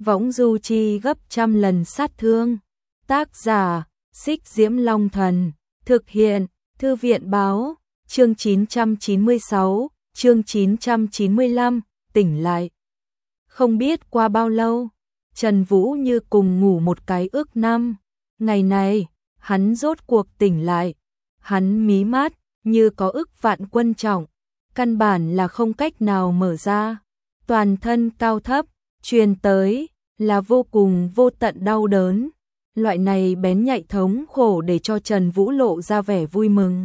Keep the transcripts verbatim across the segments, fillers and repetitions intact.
võng du chi gấp trăm lần sát thương. Tác giả, Xích Diễm Long Thần, thực hiện, Thư viện báo, chương chín trăm chín mươi sáu, chương chín trăm chín mươi lăm, tỉnh lại. Không biết qua bao lâu, Trần Vũ như cùng ngủ một cái ước năm. Ngày này, hắn rốt cuộc tỉnh lại. Hắn mí mắt, như có ức vạn quân trọng. Căn bản là không cách nào mở ra. Toàn thân cao thấp, truyền tới, là vô cùng vô tận đau đớn. Loại này bén nhạy thống khổ để cho Trần Vũ lộ ra vẻ vui mừng.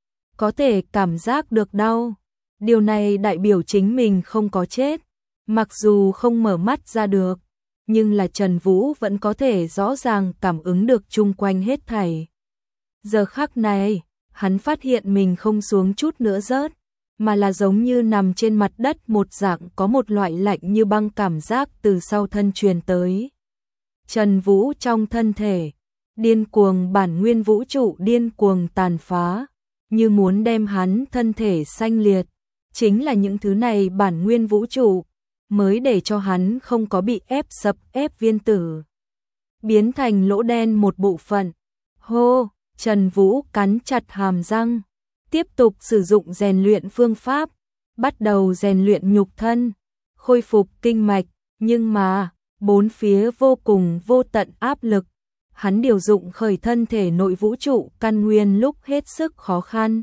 Có thể cảm giác được đau. Điều này đại biểu chính mình không có chết. Mặc dù không mở mắt ra được, nhưng là Trần Vũ vẫn có thể rõ ràng cảm ứng được chung quanh hết thảy. Giờ khắc này, hắn phát hiện mình không xuống chút nữa rớt, mà là giống như nằm trên mặt đất một dạng, có một loại lạnh như băng cảm giác từ sau thân truyền tới. Trần Vũ trong thân thể, điên cuồng bản nguyên vũ trụ điên cuồng tàn phá, như muốn đem hắn thân thể xanh liệt. Chính là những thứ này bản nguyên vũ trụ mới để cho hắn không có bị ép sập ép viên tử, biến thành lỗ đen một bộ phận. Hô, Trần Vũ cắn chặt hàm răng, tiếp tục sử dụng rèn luyện phương pháp, bắt đầu rèn luyện nhục thân, khôi phục kinh mạch, nhưng mà bốn phía vô cùng vô tận áp lực, hắn điều dụng khởi thân thể nội vũ trụ căn nguyên lúc hết sức khó khăn.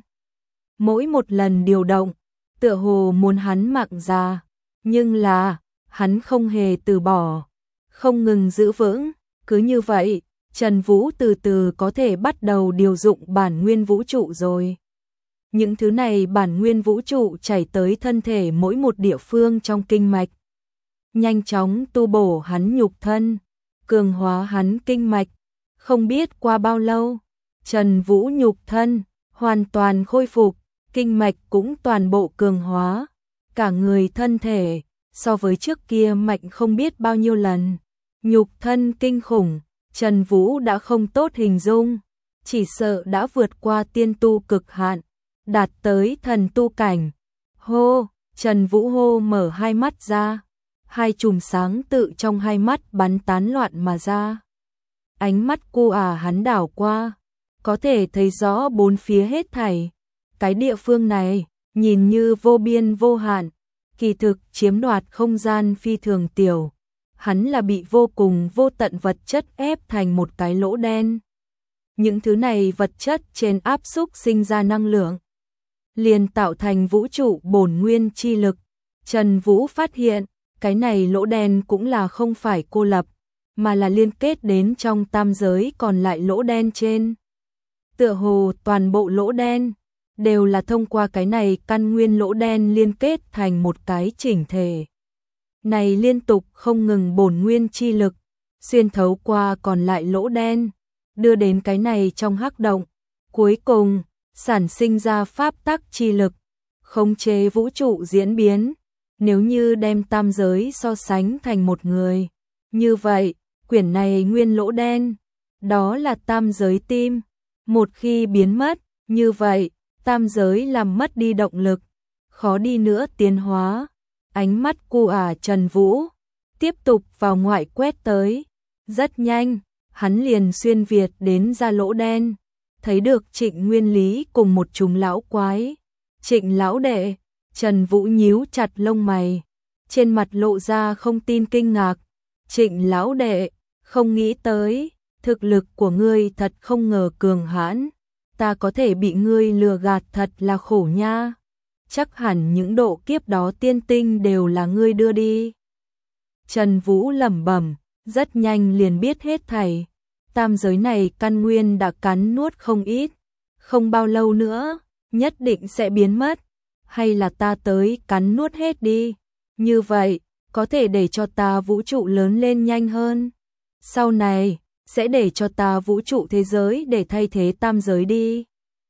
Mỗi một lần điều động, tựa hồ muốn hắn mạng già, nhưng là hắn không hề từ bỏ, không ngừng giữ vững. Cứ như vậy, Trần Vũ từ từ có thể bắt đầu điều dụng bản nguyên vũ trụ rồi. Những thứ này bản nguyên vũ trụ chảy tới thân thể mỗi một địa phương trong kinh mạch, nhanh chóng tu bổ hắn nhục thân, cường hóa hắn kinh mạch. Không biết qua bao lâu, Trần Vũ nhục thân hoàn toàn khôi phục, kinh mạch cũng toàn bộ cường hóa, cả người thân thể so với trước kia mạnh không biết bao nhiêu lần. Nhục thân kinh khủng, Trần Vũ đã không tốt hình dung, chỉ sợ đã vượt qua tiên tu cực hạn, đạt tới thần tu cảnh. Hô, Trần Vũ hô mở hai mắt ra, hai chùm sáng tự trong hai mắt bắn tán loạn mà ra. Ánh mắt cu à hắn đảo qua, có thể thấy rõ bốn phía hết thảy. Cái địa phương này, nhìn như vô biên vô hạn, kỳ thực chiếm đoạt không gian phi thường tiểu. Hắn là bị vô cùng vô tận vật chất ép thành một cái lỗ đen. Những thứ này vật chất trên áp xúc sinh ra năng lượng, liền tạo thành vũ trụ bổn nguyên chi lực. Trần Vũ phát hiện, cái này lỗ đen cũng là không phải cô lập, mà là liên kết đến trong tam giới còn lại lỗ đen trên. Tựa hồ toàn bộ lỗ đen đều là thông qua cái này căn nguyên lỗ đen liên kết thành một cái chỉnh thể. Này liên tục không ngừng bổn nguyên chi lực xuyên thấu qua còn lại lỗ đen, đưa đến cái này trong hắc động, cuối cùng sản sinh ra pháp tắc chi lực, khống chế vũ trụ diễn biến. Nếu như đem tam giới so sánh thành một người, như vậy, quyển này nguyên lỗ đen, đó là tam giới tim. Một khi biến mất, như vậy, tam giới làm mất đi động lực, khó đi nữa tiến hóa. Ánh mắt cu à Trần Vũ tiếp tục vào ngoại quét tới. Rất nhanh, hắn liền xuyên việt đến ra lỗ đen, thấy được Trịnh Nguyên Lý cùng một chúng lão quái. Trịnh lão đệ, Trần Vũ nhíu chặt lông mày, trên mặt lộ ra không tin kinh ngạc. Trịnh lão đệ, không nghĩ tới, thực lực của ngươi thật không ngờ cường hãn, ta có thể bị ngươi lừa gạt thật là khổ nha. Chắc hẳn những độ kiếp đó tiên tinh đều là ngươi đưa đi. Trần Vũ lẩm bẩm, rất nhanh liền biết hết thảy. Tam giới này căn nguyên đã cắn nuốt không ít, không bao lâu nữa, nhất định sẽ biến mất. Hay là ta tới cắn nuốt hết đi, như vậy, có thể để cho ta vũ trụ lớn lên nhanh hơn. Sau này, sẽ để cho ta vũ trụ thế giới để thay thế tam giới đi.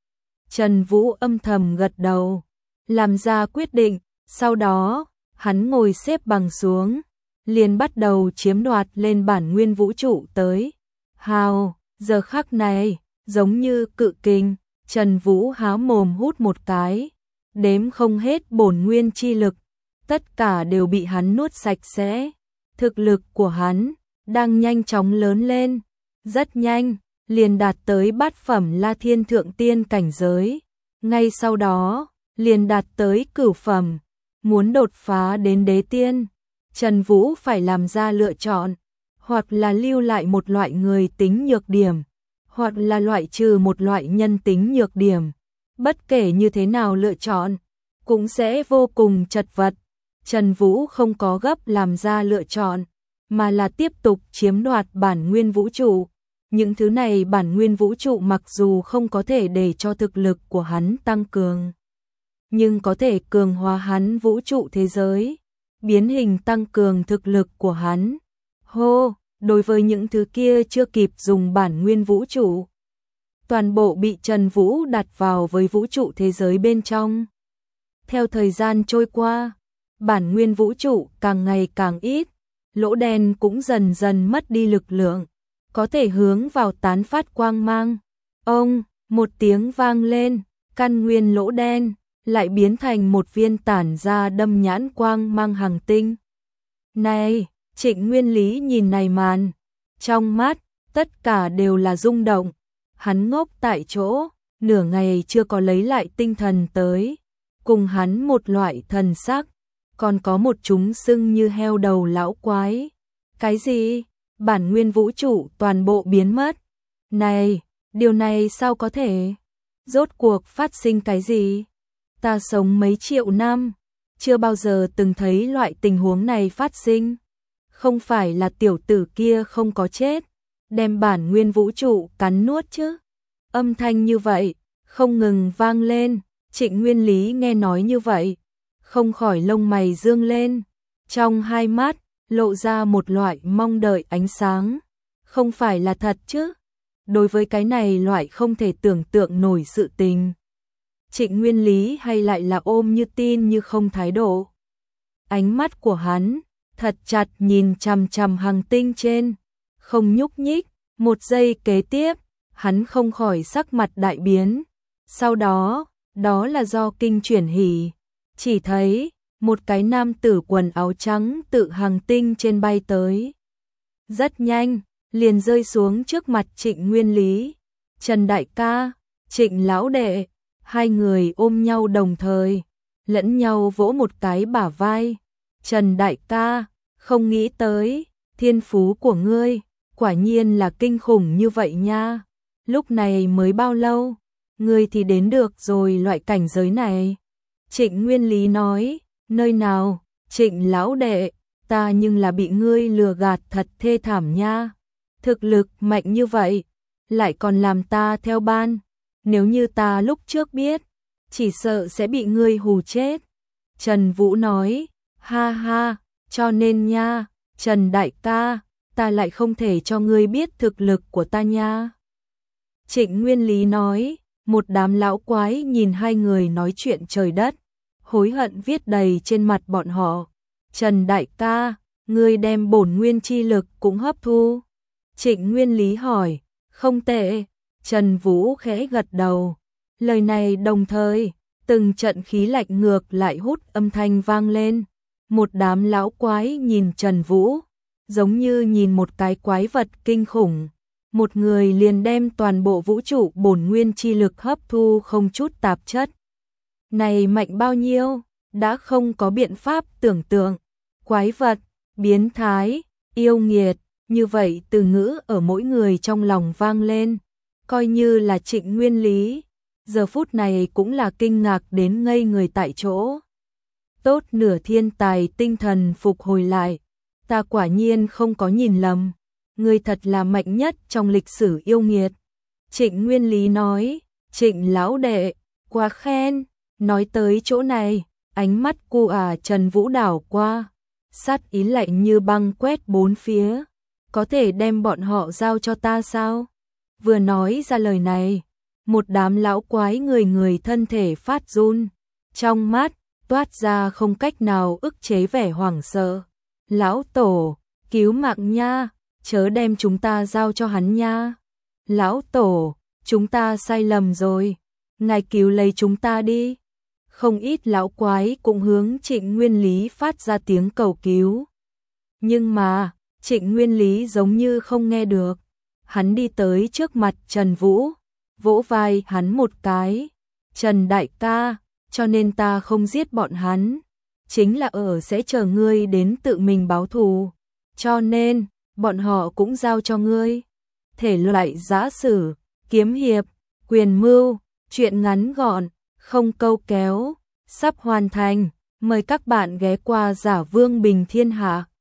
Trần Vũ âm thầm gật đầu, làm ra quyết định. Sau đó, hắn ngồi xếp bằng xuống, liền bắt đầu chiếm đoạt lên bản nguyên vũ trụ tới. Hào, giờ khắc này, giống như cự kình, Trần Vũ há mồm hút một cái, đếm không hết bổn nguyên chi lực, tất cả đều bị hắn nuốt sạch sẽ. thực lực của hắn đang nhanh chóng lớn lên, rất nhanh, liền đạt tới bát phẩm La Thiên thượng tiên cảnh giới, ngay sau đó, liền đạt tới cửu phẩm, muốn đột phá đến đế tiên, Trần Vũ phải làm ra lựa chọn, hoặc là lưu lại một loại người tính nhược điểm, hoặc là loại trừ một loại nhân tính nhược điểm, bất kể như thế nào lựa chọn, cũng sẽ vô cùng chật vật. Trần Vũ không có gấp làm ra lựa chọn, mà là tiếp tục chiếm đoạt bản nguyên vũ trụ. Những thứ này bản nguyên vũ trụ mặc dù không có thể để cho thực lực của hắn tăng cường, nhưng có thể cường hóa hắn vũ trụ thế giới, biến hình tăng cường thực lực của hắn. Hô, đối với những thứ kia chưa kịp dùng bản nguyên vũ trụ, toàn bộ bị Trần Vũ đặt vào với vũ trụ thế giới bên trong. Theo thời gian trôi qua, bản nguyên vũ trụ càng ngày càng ít, lỗ đen cũng dần dần mất đi lực lượng, có thể hướng vào tán phát quang mang. Ông, một tiếng vang lên, căn nguyên lỗ đen lại biến thành một viên tản ra đâm nhãn quang mang hành tinh. Này, Trịnh Nguyên Lý nhìn này màn, trong mắt tất cả đều là rung động, hắn ngốc tại chỗ, nửa ngày chưa có lấy lại tinh thần tới, cùng hắn một loại thần sắc, còn có một chúng sưng như heo đầu lão quái. Cái gì? Bản nguyên vũ trụ toàn bộ biến mất. Này, điều này sao có thể? Rốt cuộc phát sinh cái gì? Ta sống mấy triệu năm, chưa bao giờ từng thấy loại tình huống này phát sinh. Không phải là tiểu tử kia không có chết, đem bản nguyên vũ trụ cắn nuốt chứ? Âm thanh như vậy, không ngừng vang lên, Trịnh Nguyên Lý nghe nói như vậy, không khỏi lông mày dương lên, trong hai mắt lộ ra một loại mong đợi ánh sáng. Không phải là thật chứ? Đối với cái này loại không thể tưởng tượng nổi sự tình, Trịnh Nguyên Lý hay lại là ôm như tin như không thái độ. Ánh mắt của hắn thật chặt nhìn chằm chằm hành tinh trên, không nhúc nhích. Một giây kế tiếp, hắn không khỏi sắc mặt đại biến. Sau đó, đó là do kinh chuyển hỉ, chỉ thấy một cái nam tử quần áo trắng tự hành tinh trên bay tới. Rất nhanh, liền rơi xuống trước mặt Trịnh Nguyên Lý. Trần đại ca, Trịnh lão đệ, hai người ôm nhau đồng thời, lẫn nhau vỗ một cái bả vai. Trần đại ca, không nghĩ tới, thiên phú của ngươi, quả nhiên là kinh khủng như vậy nha. Lúc này mới bao lâu, ngươi thì đến được rồi loại cảnh giới này. Trịnh Nguyên Lý nói, nơi nào, Trịnh lão đệ, ta nhưng là bị ngươi lừa gạt thật thê thảm nha. Thực lực mạnh như vậy, lại còn làm ta theo ban. Nếu như ta lúc trước biết, chỉ sợ sẽ bị ngươi hù chết. Trần Vũ nói, ha ha, cho nên nha, Trần đại ca, ta lại không thể cho ngươi biết thực lực của ta nha. Trịnh Nguyên Lý nói, một đám lão quái nhìn hai người nói chuyện trời đất, hối hận viết đầy trên mặt bọn họ. Trần đại ca, ngươi đem bổn nguyên chi lực cũng hấp thu. Trịnh Nguyên Lý hỏi, không tệ. Trần Vũ khẽ gật đầu. Lời này đồng thời, từng trận khí lạnh ngược lại hút âm thanh vang lên. Một đám lão quái nhìn Trần Vũ, giống như nhìn một cái quái vật kinh khủng. Một người liền đem toàn bộ vũ trụ bổn nguyên chi lực hấp thu không chút tạp chất. Này mạnh bao nhiêu, đã không có biện pháp tưởng tượng. Quái vật, biến thái, yêu nghiệt, như vậy từ ngữ ở mỗi người trong lòng vang lên. Coi như là Trịnh Nguyên Lý, giờ phút này cũng là kinh ngạc đến ngây người tại chỗ. Tốt nửa thiên tài tinh thần phục hồi lại, ta quả nhiên không có nhìn lầm, ngươi thật là mạnh nhất trong lịch sử yêu nghiệt. Trịnh Nguyên Lý nói, Trịnh lão đệ, quá khen. Nói tới chỗ này, ánh mắt cu à Trần Vũ đảo qua, sát ý lạnh như băng quét bốn phía. Có thể đem bọn họ giao cho ta sao? Vừa nói ra lời này, một đám lão quái người người thân thể phát run, trong mắt toát ra không cách nào ức chế vẻ hoảng sợ. Lão tổ, cứu mạng nha, chớ đem chúng ta giao cho hắn nha. Lão tổ, chúng ta sai lầm rồi, ngài cứu lấy chúng ta đi. Không ít lão quái cũng hướng Trịnh Nguyên Lý phát ra tiếng cầu cứu. Nhưng mà, Trịnh Nguyên Lý giống như không nghe được. Hắn đi tới trước mặt Trần Vũ, vỗ vai hắn một cái. Trần đại ca, cho nên ta không giết bọn hắn. Chính là ở sẽ chờ ngươi đến tự mình báo thù. Cho nên, bọn họ cũng giao cho ngươi. Thể loại giã sử, kiếm hiệp, quyền mưu, truyện ngắn gọn, không câu kéo, sắp hoàn thành. Mời các bạn ghé qua Giả Vương Bình Thiên Hạ.